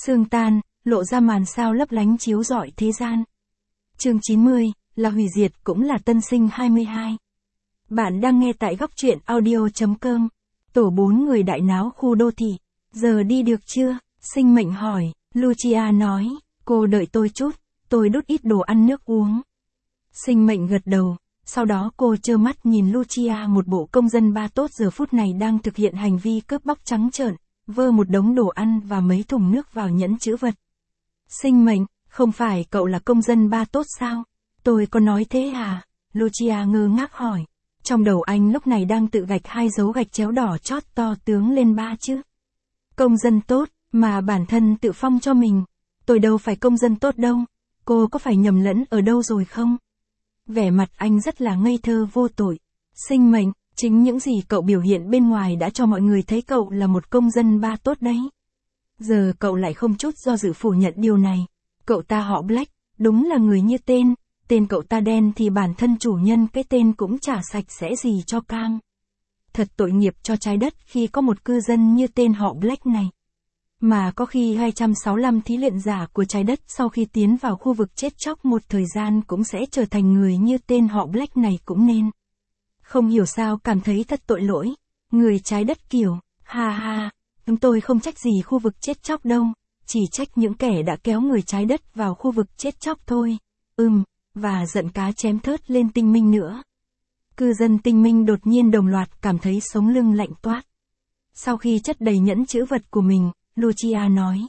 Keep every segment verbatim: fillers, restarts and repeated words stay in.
Sương tan, lộ ra màn sao lấp lánh chiếu rọi thế gian. Chương chín mươi, là hủy diệt cũng là tân sinh hai mươi hai. Bạn đang nghe tại góc truyện audio chấm com. Tổ bốn người đại náo khu đô thị. Giờ đi được chưa? Sinh mệnh hỏi. Lucia nói, cô đợi tôi chút, tôi đút ít đồ ăn nước uống. Sinh mệnh gật đầu, sau đó cô trơ mắt nhìn Lucia, một bộ công dân ba tốt giờ phút này đang thực hiện hành vi cướp bóc trắng trợn, vơ một đống đồ ăn và mấy thùng nước vào nhẫn trữ vật. Sinh mệnh, không phải cậu là công dân ba tốt sao? Tôi có nói thế à? Lucia ngơ ngác hỏi. Trong đầu anh lúc này đang tự gạch hai dấu gạch chéo đỏ chót to tướng lên ba chứ. Công dân tốt, mà bản thân tự phong cho mình. Tôi đâu phải công dân tốt đâu. Cô có phải nhầm lẫn ở đâu rồi không? Vẻ mặt anh rất là ngây thơ vô tội. Sinh mệnh, chính những gì cậu biểu hiện bên ngoài đã cho mọi người thấy cậu là một công dân ba tốt đấy. Giờ cậu lại không chút do dự phủ nhận điều này. Cậu ta họ Black, đúng là người như tên. Tên cậu ta đen thì bản thân chủ nhân cái tên cũng chả sạch sẽ gì cho cam. Thật tội nghiệp cho trái đất khi có một cư dân như tên họ Black này. Mà có khi hai trăm sáu mươi lăm thí luyện giả của trái đất sau khi tiến vào khu vực chết chóc một thời gian cũng sẽ trở thành người như tên họ Black này cũng nên. Không hiểu sao cảm thấy thật tội lỗi. Người trái đất kiểu, ha ha, chúng tôi không trách gì khu vực chết chóc đâu, chỉ trách những kẻ đã kéo người trái đất vào khu vực chết chóc thôi. Ừm, và giận cá chém thớt lên tinh minh nữa. Cư dân tinh minh đột nhiên đồng loạt cảm thấy sống lưng lạnh toát. Sau khi chất đầy nhẫn trữ vật của mình, Lucia nói.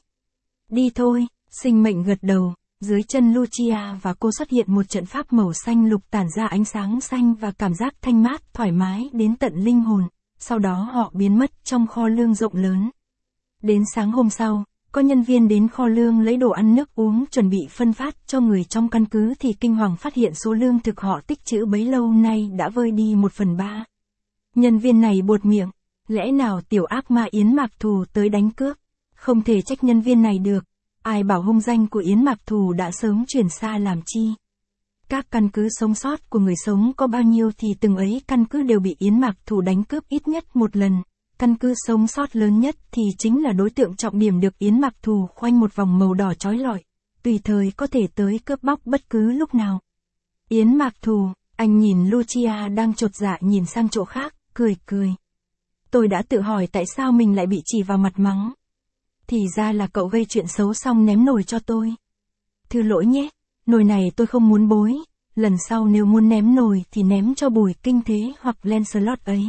Đi thôi, sinh mệnh gật đầu, dưới chân Lucia và cô xuất hiện một trận pháp màu xanh lục tản ra ánh sáng xanh và cảm giác thanh mát thoải mái đến tận linh hồn, sau đó họ biến mất trong kho lương rộng lớn. Đến sáng hôm sau, có nhân viên đến kho lương lấy đồ ăn nước uống chuẩn bị phân phát cho người trong căn cứ thì kinh hoàng phát hiện số lương thực họ tích trữ bấy lâu nay đã vơi đi một phần ba. Nhân viên này buột miệng, lẽ nào tiểu ác ma Yến Mạc Thù tới đánh cướp? Không thể trách nhân viên này được, ai bảo hung danh của Yến Mạc Thù đã sớm chuyển xa làm chi. Các căn cứ sống sót của người sống có bao nhiêu thì từng ấy căn cứ đều bị Yến Mạc Thù đánh cướp ít nhất một lần. Căn cứ sống sót lớn nhất thì chính là đối tượng trọng điểm được Yến Mạc Thù khoanh một vòng màu đỏ chói lọi, tùy thời có thể tới cướp bóc bất cứ lúc nào. Yến Mạc Thù, anh nhìn Lucia đang chột dạ nhìn sang chỗ khác, cười cười. Tôi đã tự hỏi tại sao mình lại bị chỉ vào mặt mắng. Thì ra là cậu gây chuyện xấu xong ném nồi cho tôi. Thư lỗi nhé, nồi này tôi không muốn bối, lần sau nếu muốn ném nồi thì ném cho Bùi Kinh Thế hoặc Lancelot ấy.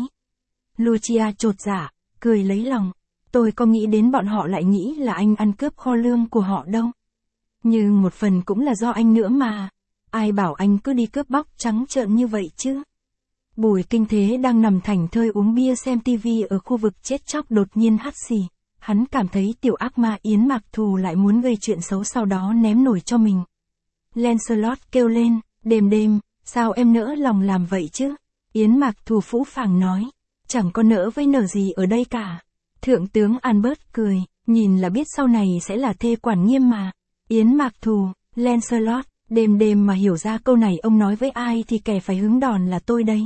Lucia chột dạ, cười lấy lòng. Tôi có nghĩ đến bọn họ lại nghĩ là anh ăn cướp kho lương của họ đâu. Nhưng một phần cũng là do anh nữa mà. Ai bảo anh cứ đi cướp bóc trắng trợn như vậy chứ. Bùi Kinh Thế đang nằm thảnh thơi uống bia xem tivi ở khu vực chết chóc đột nhiên hắt xì. Hắn cảm thấy tiểu ác ma Yến Mạc Thù lại muốn gây chuyện xấu sau đó ném nổi cho mình. Lancelot kêu lên, đêm đêm, sao em nỡ lòng làm vậy chứ? Yến Mạc Thù phũ phàng nói, chẳng có nỡ với nở gì ở đây cả. Thượng tướng Albert cười, nhìn là biết sau này sẽ là thê quản nghiêm mà. Yến Mạc Thù, Lancelot, đêm đêm mà hiểu ra câu này ông nói với ai thì kẻ phải hứng đòn là tôi đấy.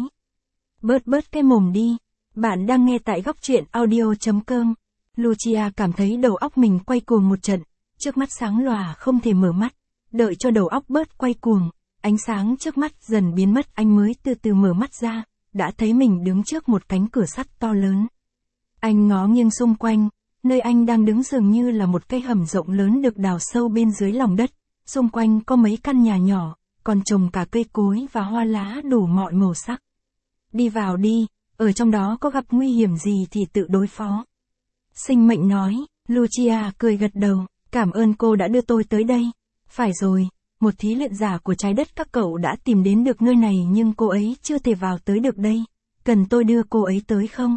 Bớt bớt cái mồm đi. Bạn đang nghe tại góc truyện audio chấm com. Lucia cảm thấy đầu óc mình quay cuồng một trận, trước mắt sáng lòa không thể mở mắt, đợi cho đầu óc bớt quay cuồng, ánh sáng trước mắt dần biến mất anh mới từ từ mở mắt ra, đã thấy mình đứng trước một cánh cửa sắt to lớn. Anh ngó nghiêng xung quanh, nơi anh đang đứng dường như là một cái hầm rộng lớn được đào sâu bên dưới lòng đất, xung quanh có mấy căn nhà nhỏ, còn trồng cả cây cối và hoa lá đủ mọi màu sắc. Đi vào đi, ở trong đó có gặp nguy hiểm gì thì tự đối phó. Sinh mệnh nói, Lucia cười gật đầu, cảm ơn cô đã đưa tôi tới đây. Phải rồi, một thí luyện giả của trái đất các cậu đã tìm đến được nơi này nhưng cô ấy chưa thể vào tới được đây. Cần tôi đưa cô ấy tới không?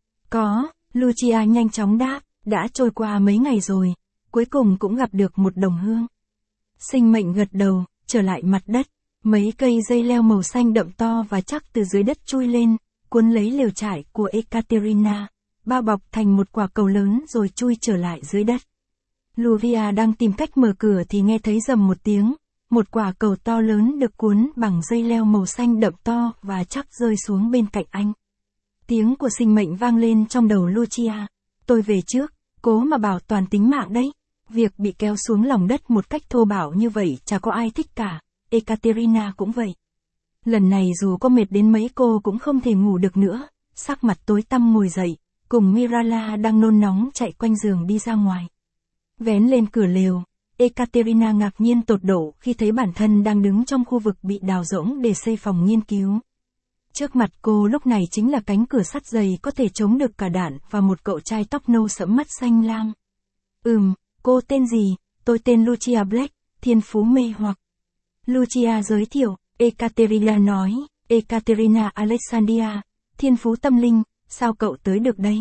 Có, Lucia nhanh chóng đáp, đã trôi qua mấy ngày rồi, cuối cùng cũng gặp được một đồng hương. Sinh mệnh gật đầu, trở lại mặt đất, mấy cây dây leo màu xanh đậm to và chắc từ dưới đất chui lên, cuốn lấy lều trại của Ekaterina, bao bọc thành một quả cầu lớn rồi chui trở lại dưới đất. Lucia đang tìm cách mở cửa thì nghe thấy rầm một tiếng, một quả cầu to lớn được cuốn bằng dây leo màu xanh đậm to và chắc rơi xuống bên cạnh anh. Tiếng của sinh mệnh vang lên trong đầu Lucia, tôi về trước, cố mà bảo toàn tính mạng đấy. Việc bị kéo xuống lòng đất một cách thô bạo như vậy chả có ai thích cả, Ekaterina cũng vậy. Lần này dù có mệt đến mấy cô cũng không thể ngủ được nữa, sắc mặt tối tăm ngồi dậy, cùng Mirala đang nôn nóng chạy quanh giường đi ra ngoài. Vén lên cửa lều, Ekaterina ngạc nhiên tột độ khi thấy bản thân đang đứng trong khu vực bị đào rỗng để xây phòng nghiên cứu. Trước mặt cô lúc này chính là cánh cửa sắt dày có thể chống được cả đạn và một cậu trai tóc nâu sẫm mắt xanh lam. Ừm, cô tên gì? Tôi tên Lucia Black, thiên phú mê hoặc. Lucia giới thiệu, Ekaterina nói, Ekaterina Alexandria, thiên phú tâm linh, sao cậu tới được đây?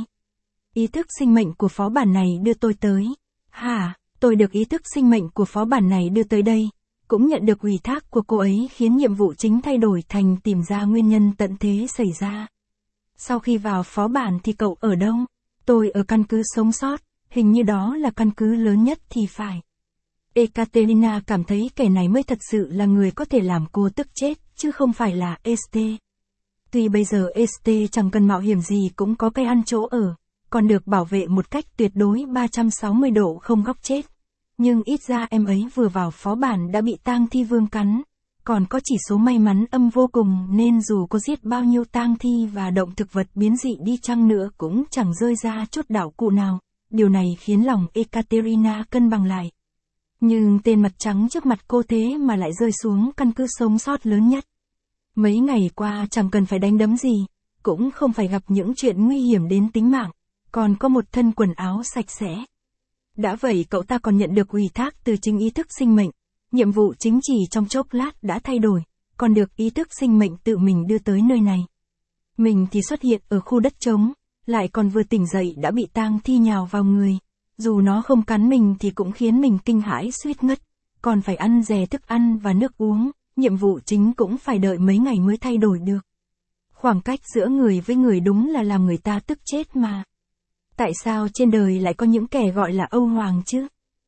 Ý thức sinh mệnh của phó bản này đưa tôi tới. Hả, tôi được ý thức sinh mệnh của phó bản này đưa tới đây. Cũng nhận được ủy thác của cô ấy khiến nhiệm vụ chính thay đổi thành tìm ra nguyên nhân tận thế xảy ra. Sau khi vào phó bản thì cậu ở đâu? Tôi ở căn cứ sống sót, hình như đó là căn cứ lớn nhất thì phải. Ekaterina cảm thấy kẻ này mới thật sự là người có thể làm cô tức chết, chứ không phải là Este. Tuy bây giờ Este chẳng cần mạo hiểm gì cũng có cây ăn chỗ ở, còn được bảo vệ một cách tuyệt đối ba trăm sáu mươi độ không góc chết. Nhưng ít ra em ấy vừa vào phó bản đã bị tang thi vương cắn, còn có chỉ số may mắn âm vô cùng nên dù có giết bao nhiêu tang thi và động thực vật biến dị đi chăng nữa cũng chẳng rơi ra chút đảo cụ nào. Điều này khiến lòng Ekaterina cân bằng lại. Nhưng tên mặt trắng trước mặt cô thế mà lại rơi xuống căn cứ sống sót lớn nhất. Mấy ngày qua chẳng cần phải đánh đấm gì, cũng không phải gặp những chuyện nguy hiểm đến tính mạng, còn có một thân quần áo sạch sẽ. Đã vậy cậu ta còn nhận được ủy thác từ chính ý thức sinh mệnh, nhiệm vụ chính chỉ trong chốc lát đã thay đổi, còn được ý thức sinh mệnh tự mình đưa tới nơi này. Mình thì xuất hiện ở khu đất trống, lại còn vừa tỉnh dậy đã bị tang thi nhào vào người. Dù nó không cắn mình thì cũng khiến mình kinh hãi suýt ngất, còn phải ăn dè thức ăn và nước uống, nhiệm vụ chính cũng phải đợi mấy ngày mới thay đổi được. Khoảng cách giữa người với người đúng là làm người ta tức chết mà. Tại sao trên đời lại có những kẻ gọi là Âu Hoàng chứ?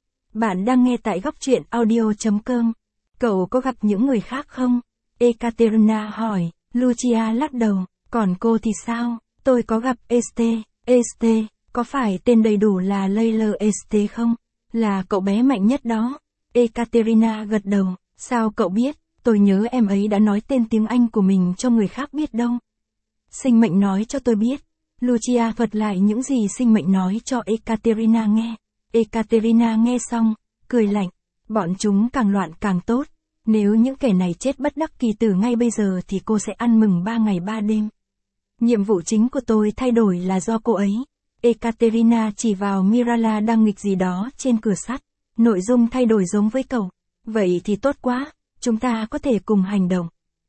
Bạn đang nghe tại góc truyện audio chấm com. Cậu có gặp những người khác không? Ekaterina hỏi, Lucia lắc đầu, còn cô thì sao? Tôi có gặp Este, Este, có phải tên đầy đủ là Leila Este không? Là cậu bé mạnh nhất đó. Ekaterina gật đầu, sao cậu biết? Tôi nhớ em ấy đã nói tên tiếng Anh của mình cho người khác biết đâu. Sinh mệnh nói cho tôi biết. Lucia thuật lại những gì sinh mệnh nói cho Ekaterina nghe. Ekaterina nghe xong, cười lạnh. Bọn chúng càng loạn càng tốt. Nếu những kẻ này chết bất đắc kỳ tử ngay bây giờ thì cô sẽ ăn mừng ba ngày ba đêm. Nhiệm vụ chính của tôi thay đổi là do cô ấy. Ekaterina chỉ vào Mirala đang nghịch gì đó trên cửa sắt. Nội dung thay đổi giống với cậu. Vậy thì tốt quá, chúng ta có thể cùng hành động.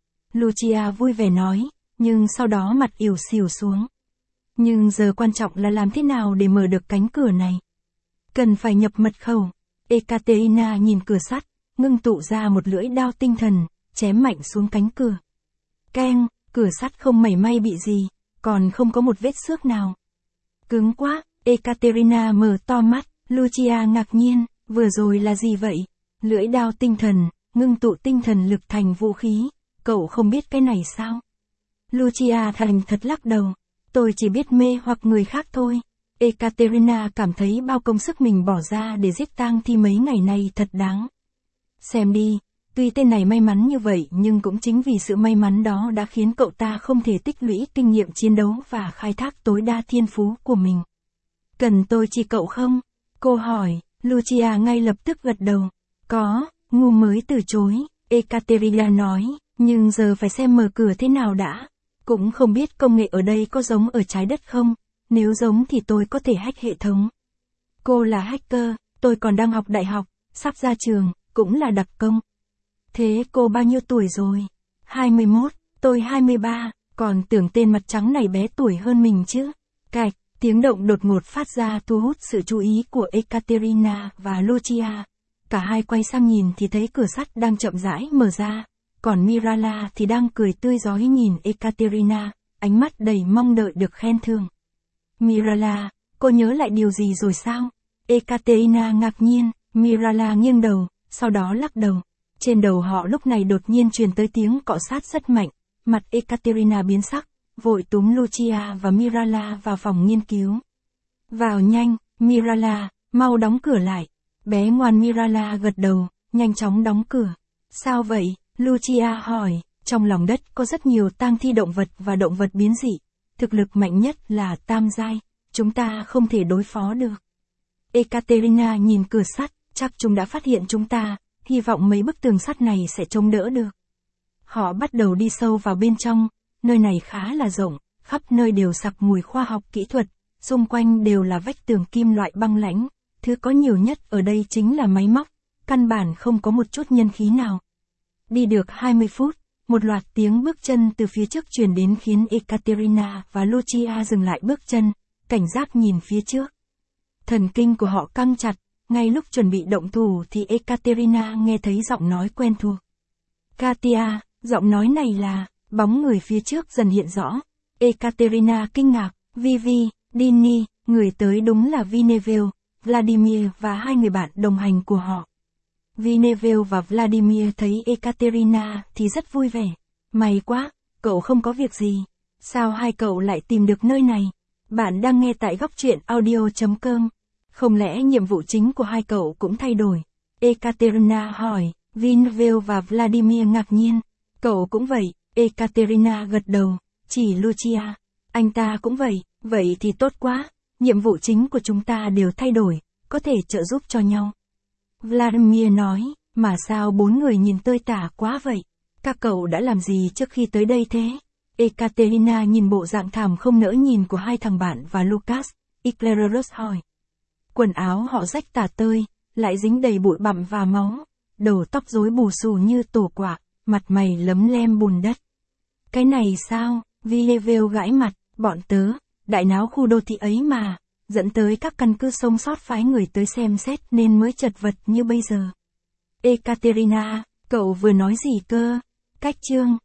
Lucia vui vẻ nói, nhưng sau đó mặt ỉu xìu xuống. Nhưng giờ quan trọng là làm thế nào để mở được cánh cửa này. Cần phải nhập mật khẩu. Ekaterina nhìn cửa sắt, ngưng tụ ra một lưỡi đao tinh thần, chém mạnh xuống cánh cửa. Keng, cửa sắt không mảy may bị gì, còn không có một vết xước nào. Cứng quá, Ekaterina mở to mắt, Lucia ngạc nhiên, vừa rồi là gì vậy? Lưỡi đao tinh thần, ngưng tụ tinh thần lực thành vũ khí, cậu không biết cái này sao? Lucia thành thật lắc đầu, tôi chỉ biết mê hoặc người khác thôi. Ekaterina cảm thấy bao công sức mình bỏ ra để giết tang thi mấy ngày nay thật đáng. Xem đi, tuy tên này may mắn như vậy nhưng cũng chính vì sự may mắn đó đã khiến cậu ta không thể tích lũy kinh nghiệm chiến đấu và khai thác tối đa thiên phú của mình. Cần tôi chỉ cậu không? Cô hỏi, Lucia ngay lập tức gật đầu. Có, ngu mới từ chối, Ekaterina nói, nhưng giờ phải xem mở cửa thế nào đã. Cũng không biết công nghệ ở đây có giống ở trái đất không, nếu giống thì tôi có thể hack hệ thống. Cô là hacker, tôi còn đang học đại học, sắp ra trường, cũng là đặc công. Thế cô bao nhiêu tuổi rồi? hai mươi mốt, tôi hai mươi ba, còn tưởng tên mặt trắng này bé tuổi hơn mình chứ. Cạch, tiếng động đột ngột phát ra thu hút sự chú ý của Ekaterina và Lucia. Cả hai quay sang nhìn thì thấy cửa sắt đang chậm rãi mở ra, còn Mirala thì đang cười tươi rói nhìn Ekaterina, ánh mắt đầy mong đợi được khen thưởng. Mirala, cô nhớ lại điều gì rồi sao? Ekaterina ngạc nhiên, Mirala nghiêng đầu, sau đó lắc đầu. Trên đầu họ lúc này đột nhiên truyền tới tiếng cọ sát rất mạnh, mặt Ekaterina biến sắc, vội túm Lucia và Mirala vào phòng nghiên cứu. Vào nhanh, Mirala, mau đóng cửa lại. Bé ngoan Mirala gật đầu, nhanh chóng đóng cửa. Sao vậy? Lucia hỏi, trong lòng đất có rất nhiều tang thi động vật và động vật biến dị. Thực lực mạnh nhất là tam giai, chúng ta không thể đối phó được. Ekaterina nhìn cửa sắt, chắc chúng đã phát hiện chúng ta, hy vọng mấy bức tường sắt này sẽ chống đỡ được. Họ bắt đầu đi sâu vào bên trong, nơi này khá là rộng, khắp nơi đều sặc mùi khoa học kỹ thuật, xung quanh đều là vách tường kim loại băng lãnh, thứ có nhiều nhất ở đây chính là máy móc, căn bản không có một chút nhân khí nào. Đi được hai mươi phút, một loạt tiếng bước chân từ phía trước truyền đến khiến Ekaterina và Lucia dừng lại bước chân, cảnh giác nhìn phía trước. Thần kinh của họ căng chặt, ngay lúc chuẩn bị động thủ thì Ekaterina nghe thấy giọng nói quen thuộc. Katia, giọng nói này là, bóng người phía trước dần hiện rõ. Ekaterina kinh ngạc, Vivi, Dini, người tới đúng là Vinevel, Vladimir và hai người bạn đồng hành của họ. Vinevel và Vladimir thấy Ekaterina thì rất vui vẻ. May quá, cậu không có việc gì. Sao hai cậu lại tìm được nơi này? Bạn đang nghe tại góc truyện audio chấm com. Không lẽ nhiệm vụ chính của hai cậu cũng thay đổi? Ekaterina hỏi, Vinevel và Vladimir ngạc nhiên. Cậu cũng vậy, Ekaterina gật đầu, chỉ Lucia. Anh ta cũng vậy, vậy thì tốt quá. Nhiệm vụ chính của chúng ta đều thay đổi, có thể trợ giúp cho nhau. Vladimir nói, mà sao bốn người nhìn tơi tả quá vậy? Các cậu đã làm gì trước khi tới đây thế? Ekaterina nhìn bộ dạng thảm không nỡ nhìn của hai thằng bạn và Lucas, Iclerus hỏi. Quần áo họ rách tả tơi, lại dính đầy bụi bặm và máu, đầu tóc rối bù xù như tổ quạ, mặt mày lấm lem bùn đất. Cái này sao? Vinevel gãi mặt, bọn tớ, đại náo khu đô thị ấy mà, dẫn tới các căn cứ sống sót phái người tới xem xét nên mới chật vật như bây giờ. Ekaterina, cậu vừa nói gì cơ? Cách chương